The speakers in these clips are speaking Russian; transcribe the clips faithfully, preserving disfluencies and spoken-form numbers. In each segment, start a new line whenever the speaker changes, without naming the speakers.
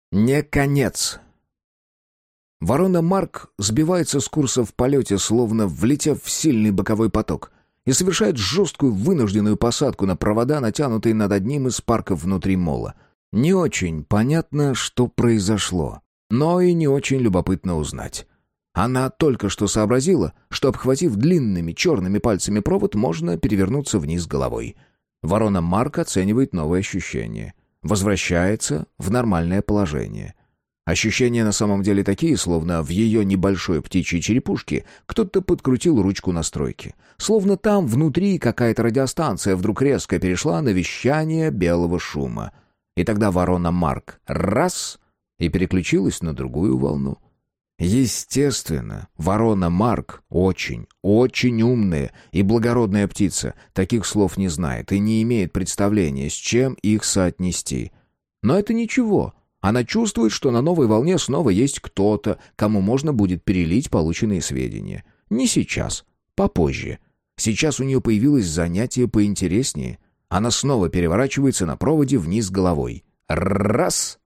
Не конец. Ворона Марк сбивается с курса в полете, словно влетев в сильный боковой поток, и совершает жесткую вынужденную посадку на провода, натянутые над одним из парков внутри мола. Не очень понятно, что произошло, но и не очень любопытно узнать. Она только что сообразила, что, обхватив длинными черными пальцами провод, можно перевернуться вниз головой. Ворона Марк оценивает новые ощущения. Возвращается в нормальное положение. Ощущения на самом деле такие, словно в ее небольшой птичьей черепушке кто-то подкрутил ручку настройки. Словно там внутри какая-то радиостанция вдруг резко перешла на вещание белого шума. И тогда ворона Марк раз — и переключилась на другую волну. Естественно, ворона Марк очень, очень умная и благородная птица, таких слов не знает и не имеет представления, с чем их соотнести. Но это ничего. Она чувствует, что на новой волне снова есть кто-то, кому можно будет перелить полученные сведения. Не сейчас, попозже. Сейчас у нее появилось занятие поинтереснее. Она снова переворачивается на проводе вниз головой. Раз!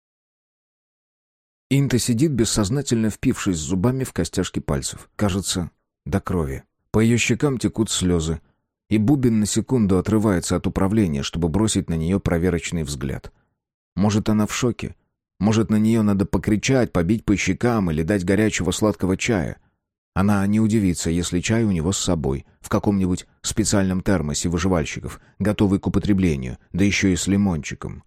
Инта сидит, бессознательно впившись зубами в костяшки пальцев. Кажется, до крови. По ее щекам текут слезы. И Бубен на секунду отрывается от управления, чтобы бросить на нее проверочный взгляд. Может, она в шоке? Может, на нее надо покричать, побить по щекам или дать горячего сладкого чая? Она не удивится, если чай у него с собой, в каком-нибудь специальном термосе выживальщиков, готовый к употреблению, да еще и с лимончиком.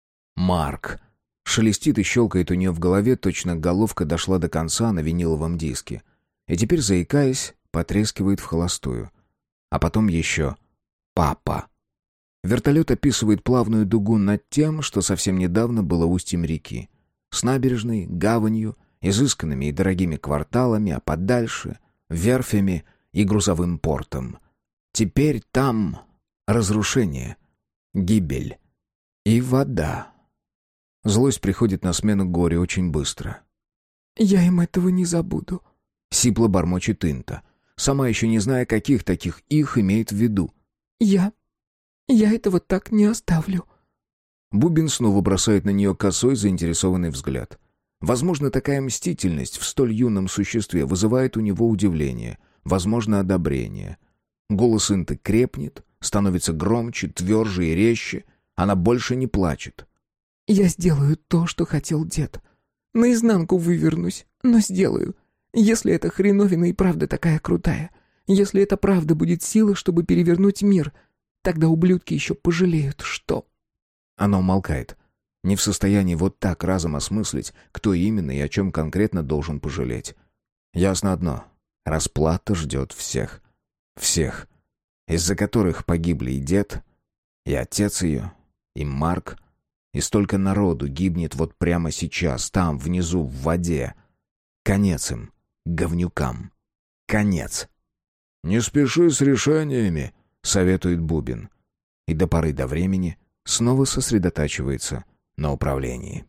Марк. Шелестит и щелкает у нее в голове, точно головка дошла до конца на виниловом диске. И теперь, заикаясь, потрескивает в холостую. А потом еще «Папа». Вертолет описывает плавную дугу над тем, что совсем недавно было устьем реки. С набережной, гаванью, изысканными и дорогими кварталами, а подальше — верфями и грузовым портом. Теперь там разрушение, гибель и вода. Злость приходит на смену горю очень быстро.
«Я им этого не забуду»,
— сипло бормочет Инта, сама еще не зная, каких таких их имеет в виду.
«Я... я этого так не оставлю».
Бубен снова бросает на нее косой, заинтересованный взгляд. Возможно, такая мстительность в столь юном существе вызывает у него удивление, возможно, одобрение. Голос Инты крепнет, становится громче, тверже и резче. Она больше не плачет.
«Я сделаю то, что хотел дед. Наизнанку вывернусь, но сделаю. Если эта хреновина и правда такая крутая, если это правда будет сила, чтобы перевернуть мир, тогда ублюдки еще пожалеют, что...»
Она умолкает, не в состоянии вот так разом осмыслить, кто именно и о чем конкретно должен пожалеть. Ясно одно — расплата ждет всех. Всех, из-за которых погибли и дед, и отец ее, и Марк. И столько народу гибнет вот прямо сейчас, там, внизу, в воде. Конец им, говнюкам. Конец. «Не спеши с решениями», — советует Бубен. И до поры до времени снова сосредотачивается на управлении.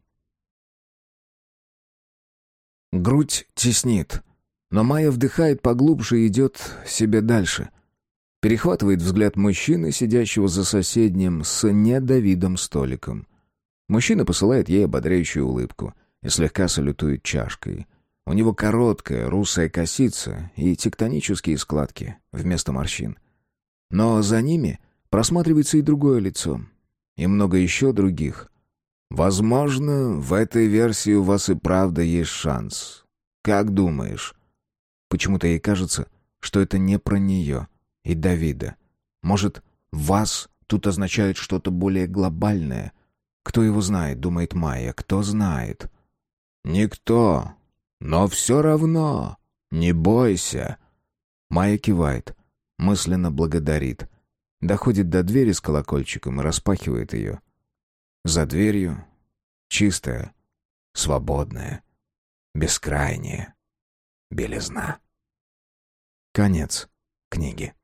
Грудь теснит, но Майя вдыхает поглубже и идет себе дальше. Перехватывает взгляд мужчины, сидящего за соседним с недовидом столиком. Мужчина посылает ей ободряющую улыбку и слегка салютует чашкой. У него короткая русая косица и тектонические складки вместо морщин. Но за ними просматривается и другое лицо, и много еще других. Возможно, в этой версии у вас и правда есть шанс. Как думаешь? Почему-то ей кажется, что это не про нее и Давида. Может, «вас» тут означает что-то более глобальное? Кто его знает, думает Майя, кто знает? Никто. Но все равно. Не бойся. Майя кивает, мысленно благодарит. Доходит до двери с колокольчиком и распахивает ее. За дверью чистая, свободная, бескрайняя белизна. Конец книги.